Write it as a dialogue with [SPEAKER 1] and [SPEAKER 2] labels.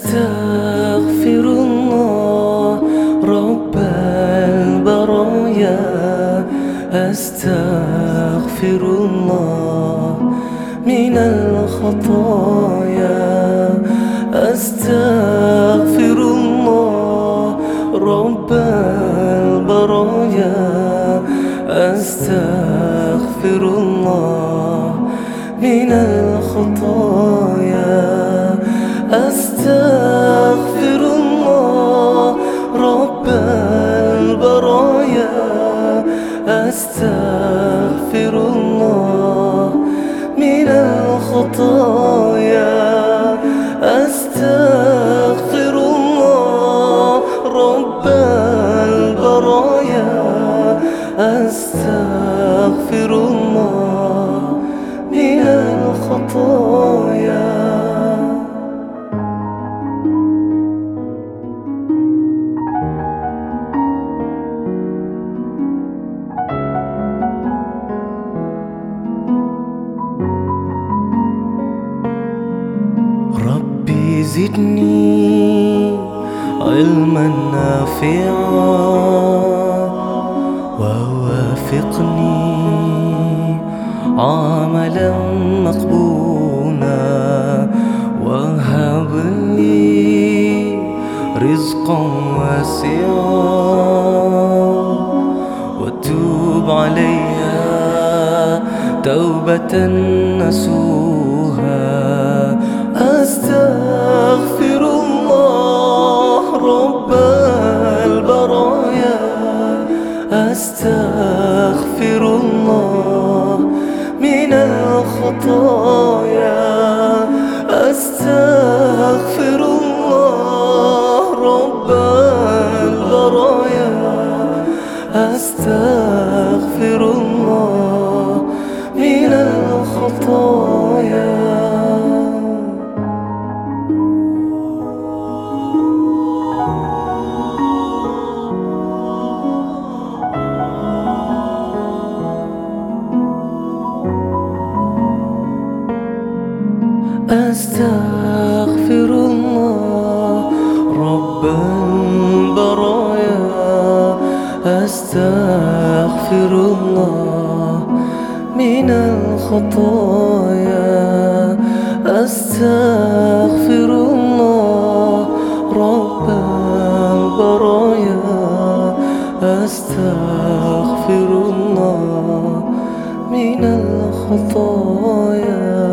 [SPEAKER 1] أستغفر الله رب البرايا، أستغفر الله من الخطايا، أستغفر الله رب البرايا، أستغفر الله من الخطايا، أستغفر الله رب البرايا، أستغفر الله من الخطايا، أستغفر الله رب البرايا، أستغفر الله من الخطايا. ربي زدني علما نافعا، ووافقني عملا مقبولا، وهب لي رزقا واسعا، وتوب علي توبة نصوحا. أستغفر الله رب البرايا، أستغفر الله من الخطايا، أستغفر الله رب البرايا، أستغفر الله من الخطايا. أستغفر الله رب البرايا، أستغفر الله من الخطايا، أستغفر الله رب البرايا، أستغفر الله من الخطايا.